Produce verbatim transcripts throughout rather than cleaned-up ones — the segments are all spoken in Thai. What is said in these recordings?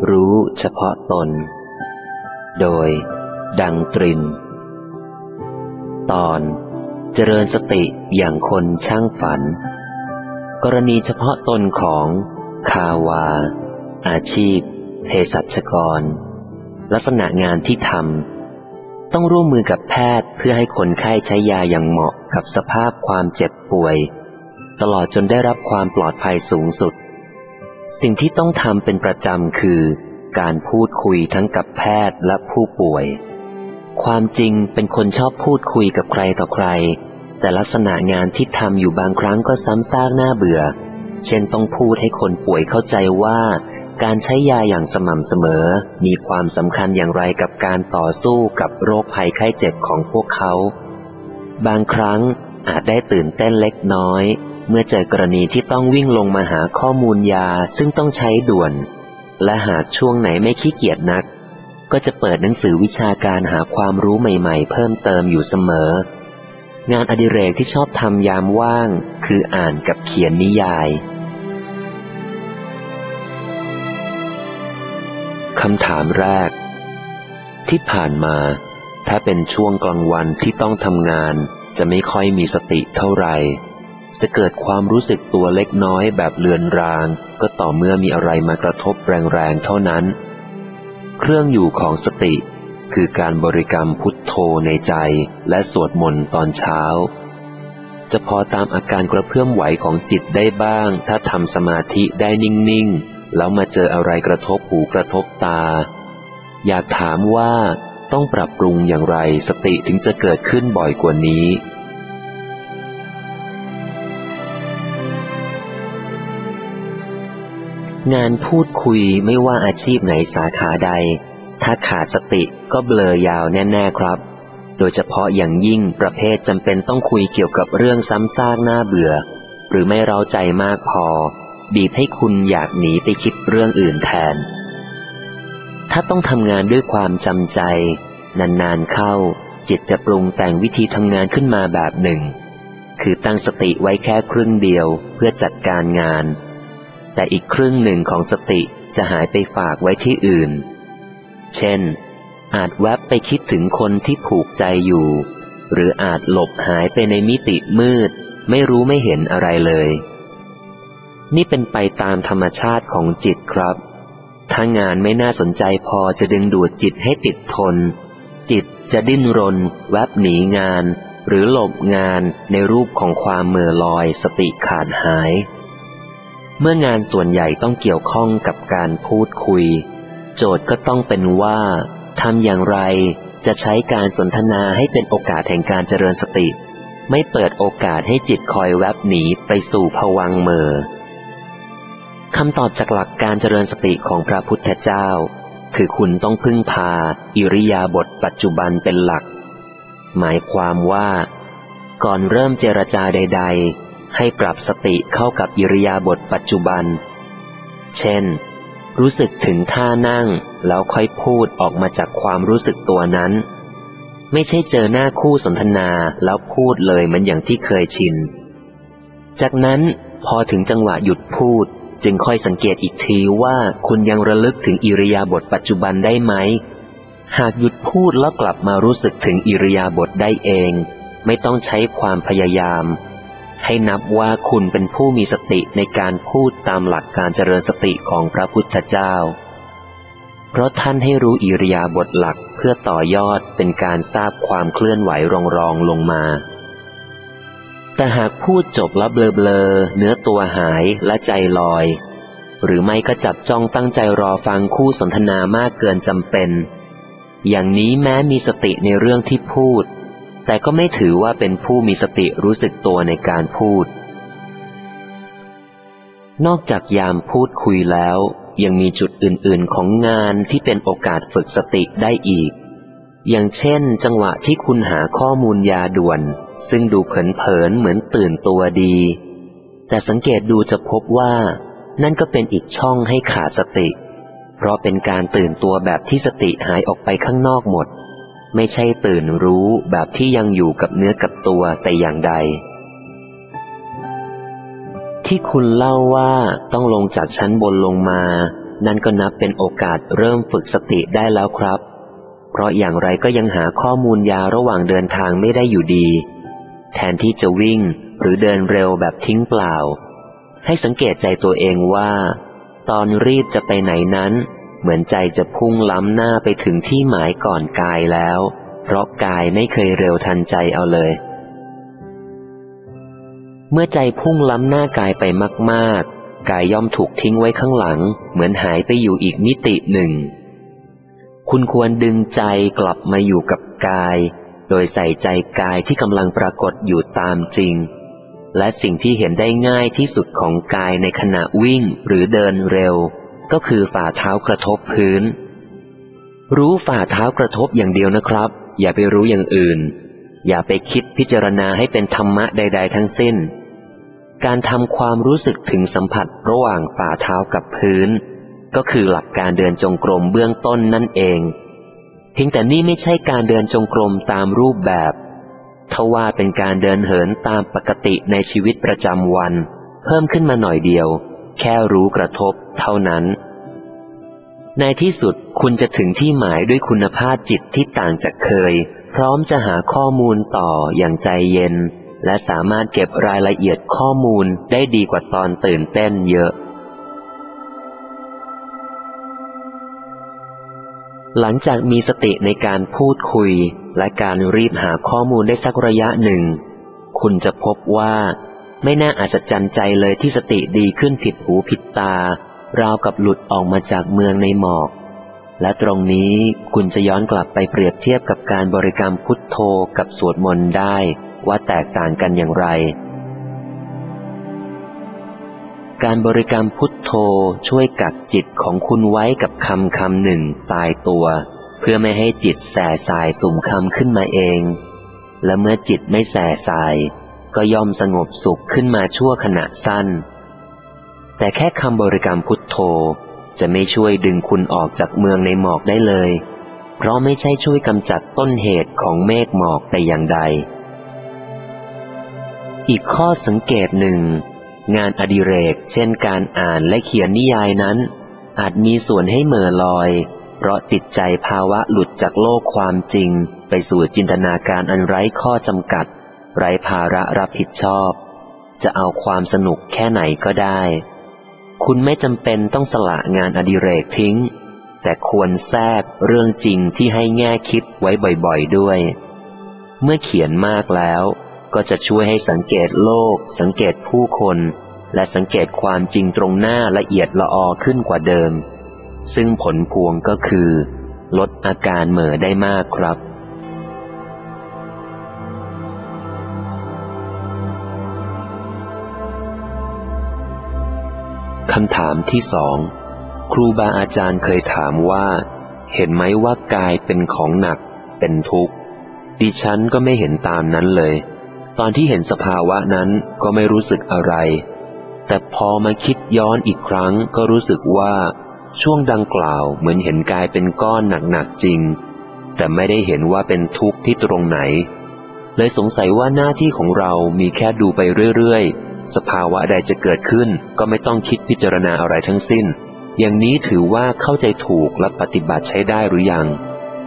รู้เฉพาะตนโดยดังตรินตอนเจริญสติอย่างคนช่างฝันกรณีเฉพาะตนของคาวาอาชีพเภสัชกรลักษณะงานที่ทำต้องร่วมมือกับแพทย์เพื่อให้คนไข้ใช้ยาอย่างเหมาะกับสภาพความเจ็บป่วยตลอดจนได้รับความปลอดภัยสูงสุดสิ่งที่ต้องทำเป็นประจำคือการพูดคุยทั้งกับแพทย์และผู้ป่วยความจริงเป็นคนชอบพูดคุยกับใครต่อใครแต่ลักษณะงานที่ทำอยู่บางครั้งก็ซ้ำซากน่าเบื่อเช่นต้องพูดให้คนป่วยเข้าใจว่าการใช้ยาอย่างสม่ำเสมอมีความสำคัญอย่างไรกับการต่อสู้กับโรคภัยไข้เจ็บของพวกเขาบางครั้งอาจได้ตื่นเต้นเล็กน้อยเมื่อเจอกรณีที่ต้องวิ่งลงมาหาข้อมูลยาซึ่งต้องใช้ด่วนและหากช่วงไหนไม่ขี้เกียจนักก็จะเปิดหนังสือวิชาการหาความรู้ใหม่ๆเพิ่มเติมอยู่เสมองานอดิเรกที่ชอบทำยามว่างคืออ่านกับเขียนนิยายคำถามแรกที่ผ่านมาถ้าเป็นช่วงกลางวันที่ต้องทำงานจะไม่ค่อยมีสติเท่าไหร่จะเกิดความรู้สึกตัวเล็กน้อยแบบเลือนรางก็ต่อเมื่อมีอะไรมากระทบแรงๆเท่านั้นเครื่องอยู่ของสติคือการบริกรรมพุทโธในใจและสวดมนต์ตอนเช้าจะพอตามอาการกระเพื่อมไหวของจิตได้บ้างถ้าทำสมาธิได้นิ่งๆแล้วมาเจออะไรกระทบหูกระทบตาอยากถามว่าต้องปรับปรุงอย่างไรสติถึงจะเกิดขึ้นบ่อยกว่านี้งานพูดคุยไม่ว่าอาชีพไหนสาขาใดถ้าขาดสติก็เบลอยาวแน่ๆครับโดยเฉพาะอย่างยิ่งประเภทจำเป็นต้องคุยเกี่ยวกับเรื่องซ้ำซากน่าเบื่อหรือไม่เร้าใจมากพอบีบให้คุณอยากหนีไปคิดเรื่องอื่นแทนถ้าต้องทำงานด้วยความจำใจนานๆเข้าจิตจะปรุงแต่งวิธีทำงานขึ้นมาแบบหนึ่งคือตั้งสติไว้แค่ครึ่งเดียวเพื่อจัดการงานแต่อีกครึ่งหนึ่งของสติจะหายไปฝากไว้ที่อื่นเช่นอาจแวบไปคิดถึงคนที่ผูกใจอยู่หรืออาจหลบหายไปในมิติมืดไม่รู้ไม่เห็นอะไรเลยนี่เป็นไปตามธรรมชาติของจิตครับถ้างานไม่น่าสนใจพอจะดึงดูดจิตให้ติดทนจิตจะดิ้นรนแวบหนีงานหรือหลบงานในรูปของความเหม่อลอยสติขาดหายเมื่องานส่วนใหญ่ต้องเกี่ยวข้องกับการพูดคุยโจทย์ก็ต้องเป็นว่าทำอย่างไรจะใช้การสนทนาให้เป็นโอกาสแห่งการเจริญสติไม่เปิดโอกาสให้จิตคอยแวบหนีไปสู่ภวังค์เหม่อคำตอบจากหลักการเจริญสติของพระพุทธเจ้าคือคุณต้องพึ่งพาอิริยาบถปัจจุบันเป็นหลักหมายความว่าก่อนเริ่มเจรจาใดๆให้ปรับสติเข้ากับอิริยาบถปัจจุบันเช่นรู้สึกถึงท่านั่งแล้วค่อยพูดออกมาจากความรู้สึกตัวนั้นไม่ใช่เจอหน้าคู่สนทนาแล้วพูดเลยเหมือนอย่างที่เคยชินจากนั้นพอถึงจังหวะหยุดพูดจึงค่อยสังเกตอีกทีว่าคุณยังระลึกถึงอิริยาบถปัจจุบันได้ไหมหากหยุดพูดแล้วกลับมารู้สึกถึงอิริยาบถได้เองไม่ต้องใช้ความพยายามให้นับว่าคุณเป็นผู้มีสติในการพูดตามหลักการเจริญสติของพระพุทธเจ้าเพราะท่านให้รู้อิริยาบถหลักเพื่อต่อยอดเป็นการทราบความเคลื่อนไหวรองๆลงมาแต่หากพูดจบแล้วเบลอๆเนื้อตัวหายและใจลอยหรือไม่ก็จับจ้องตั้งใจรอฟังคู่สนทนามากเกินจำเป็นอย่างนี้แม้มีสติในเรื่องที่พูดแต่ก็ไม่ถือว่าเป็นผู้มีสติรู้สึกตัวในการพูดนอกจากยามพูดคุยแล้วยังมีจุดอื่นๆของงานที่เป็นโอกาสฝึกสติได้อีกอย่างเช่นจังหวะที่คุณหาข้อมูลยาด่วนซึ่งดูเผินๆเหมือนตื่นตัวดีแต่สังเกตดูจะพบว่านั่นก็เป็นอีกช่องให้ขาดสติเพราะเป็นการตื่นตัวแบบที่สติหายออกไปข้างนอกหมดไม่ใช่ตื่นรู้แบบที่ยังอยู่กับเนื้อกับตัวแต่อย่างใดที่คุณเล่าว่าต้องลงจากชั้นบนลงมานั่นก็นับเป็นโอกาสเริ่มฝึกสติได้แล้วครับเพราะอย่างไรก็ยังหาข้อมูลยาวระหว่างเดินทางไม่ได้อยู่ดีแทนที่จะวิ่งหรือเดินเร็วแบบทิ้งเปล่าให้สังเกตใจตัวเองว่าตอนรีบจะไปไหนนั้นเหมือนใจจะพุ่งล้ำหน้าไปถึงที่หมายก่อนกายแล้วเพราะกายไม่เคยเร็วทันใจเอาเลยเมื่อใจพุ่งล้ำหน้ากายไปมากๆกายย่อมถูกทิ้งไว้ข้างหลังเหมือนหายไปอยู่อีกมิติหนึ่งคุณควรดึงใจกลับมาอยู่กับกายโดยใส่ใจกายที่กำลังปรากฏอยู่ตามจริงและสิ่งที่เห็นได้ง่ายที่สุดของกายในขณะวิ่งหรือเดินเร็วก็คือฝ่าเท้ากระทบพื้นรู้ฝ่าเท้ากระทบอย่างเดียวนะครับอย่าไปรู้อย่างอื่นอย่าไปคิดพิจารณาให้เป็นธรรมะใดๆทั้งสิ้นการทำความรู้สึกถึงสัมผัสระหว่างฝ่าเท้ากับพื้นก็คือหลักการเดินจงกรมเบื้องต้นนั่นเองเพียงแต่นี่ไม่ใช่การเดินจงกรมตามรูปแบบทว่าเป็นการเดินเหินตามปกติในชีวิตประจำวันเพิ่มขึ้นมาหน่อยเดียวแค่รู้กระทบเท่านั้นในที่สุดคุณจะถึงที่หมายด้วยคุณภาพจิตที่ต่างจากเคยพร้อมจะหาข้อมูลต่ออย่างใจเย็นและสามารถเก็บรายละเอียดข้อมูลได้ดีกว่าตอนตื่นเต้นเยอะหลังจากมีสติในการพูดคุยและการรีบหาข้อมูลได้สักระยะหนึ่งคุณจะพบว่าไม่น่าอัศจรรย์ใจเลยที่สติดีขึ้นผิดหูผิดตาราวกับหลุดออกมาจากเมืองในหมอกและตรงนี้คุณจะย้อนกลับไปเปรียบเทียบกับการบริกรรมพุทโธกับสวดมนต์ได้ว่าแตกต่างกันอย่างไรการบริกรรมพุทโธช่วยกักจิตของคุณไว้กับคำคำหนึ่งตายตัวเพื่อไม่ให้จิตแส่สายสุ่มคำขึ้นมาเองและเมื่อจิตไม่แส่สายก็ย่อมสงบสุขขึ้นมาชั่วขณะสั้นแต่แค่คำบริกรรมพุทโธจะไม่ช่วยดึงคุณออกจากเมืองในหมอกได้เลยเพราะไม่ใช่ช่วยกำจัดต้นเหตุของเมฆหมอกแต่อย่างใดอีกข้อสังเกตหนึ่งงานอดิเรกเช่นการอ่านและเขียนนิยายนั้นอาจมีส่วนให้เหม่อลอยเพราะติดใจภาวะหลุดจากโลกความจริงไปสู่จินตนาการอันไร้ข้อจำกัดไร้ภาระรับผิดชอบจะเอาความสนุกแค่ไหนก็ได้คุณไม่จำเป็นต้องสละงานอดิเรกทิ้งแต่ควรแทรกเรื่องจริงที่ให้แง่คิดไว้บ่อยๆด้วยเมื่อเขียนมากแล้วก็จะช่วยให้สังเกตโลกสังเกตผู้คนและสังเกตความจริงตรงหน้าละเอียดละออขึ้นกว่าเดิมซึ่งผลพวงก็คือลดอาการเหม่อได้มากครับคำถามที่สองครูบาอาจารย์เคยถามว่าเห็นไหมว่ากายเป็นของหนักเป็นทุกข์ดิฉันก็ไม่เห็นตามนั้นเลยตอนที่เห็นสภาวะนั้นก็ไม่รู้สึกอะไรแต่พอมาคิดย้อนอีกครั้งก็รู้สึกว่าช่วงดังกล่าวเหมือนเห็นกายเป็นก้อนหนักๆจริงแต่ไม่ได้เห็นว่าเป็นทุกข์ที่ตรงไหนเลยสงสัยว่าหน้าที่ของเรามีแค่ดูไปเรื่อยๆสภาวะใดจะเกิดขึ้นก็ไม่ต้องคิดพิจารณาอะไรทั้งสิ้นอย่างนี้ถือว่าเข้าใจถูกและปฏิบัติใช้ได้หรือยัง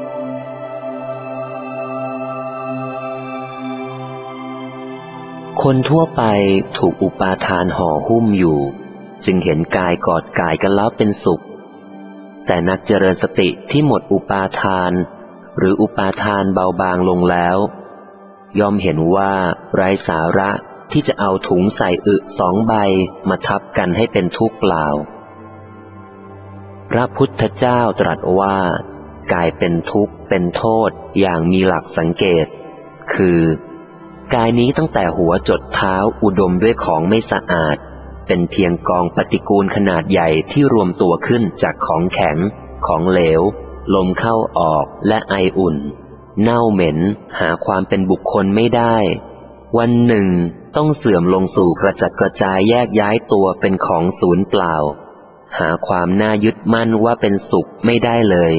คนทั่วไปถูกอุปาทานห่อหุ้มอยู่จึงเห็นกายกอดกายกันแล้วเป็นสุขแต่นักเจริญสติที่หมดอุปาทานหรืออุปาทานเบาบางลงแล้วย่อมเห็นว่าไร้สาระที่จะเอาถุงใส่อึสองใบมาทับกันให้เป็นทุกข์เปล่าพระพุทธเจ้าตรัสว่ากายเป็นทุกข์เป็นโทษอย่างมีหลักสังเกตคือกายนี้ตั้งแต่หัวจดเท้าอุดมด้วยของไม่สะอาดเป็นเพียงกองปฏิกูลขนาดใหญ่ที่รวมตัวขึ้นจากของแข็งของเหลวลมเข้าออกและไออุ่นเน่าเหม็นหาความเป็นบุคคลไม่ได้วันหนึ่งต้องเสื่อมลงสู่กระจัดกระจายแยกย้ายตัวเป็นของศูนย์เปล่าหาความน่ายึดมั่นว่าเป็นสุขไม่ได้เลย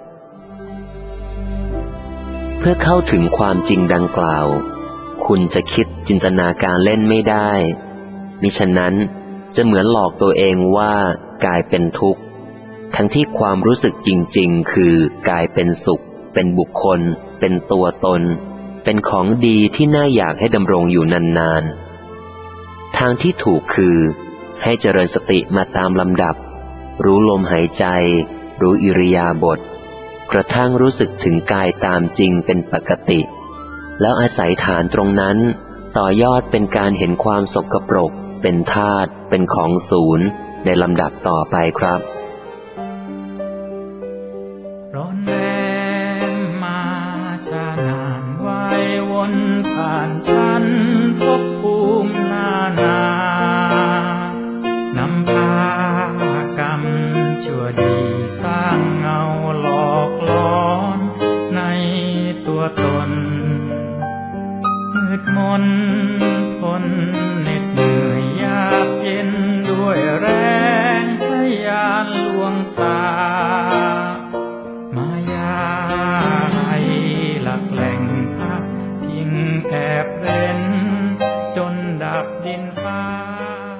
เพื่อเข้าถึงความจริงดังกล่าวคุณจะคิดจินตนาการเล่นไม่ได้มิฉะนั้นจะเหมือนหลอกตัวเองว่ากายเป็นทุกข์ทั้งที่ความรู้สึกจริงๆคือกายเป็นสุขเป็นบุคคลเป็นตัวตนเป็นของดีที่น่าอยากให้ดำรงอยู่นานๆทางที่ถูกคือให้เจริญสติมาตามลำดับรู้ลมหายใจรู้อิริยาบถกระทั่งรู้สึกถึงกายตามจริงเป็นปกติแล้วอาศัยฐานตรงนั้นต่อยอดเป็นการเห็นความสกปรกเป็นธาตุเป็นของศูนย์ในลำดับต่อไปครับร้อนแรงมาชานานวายวนผ่านฉันภพภูมินานานำพากรรมชั่วดีสร้างเงาหลอกหลอนในตัวตนมืดมนทนเหน็ดเหนื่อยยากเย็นด้วยแรงทะยานลวงตามายาให้หลักแหล่งพักพิงแอบเร้นจนดับดินฟ้า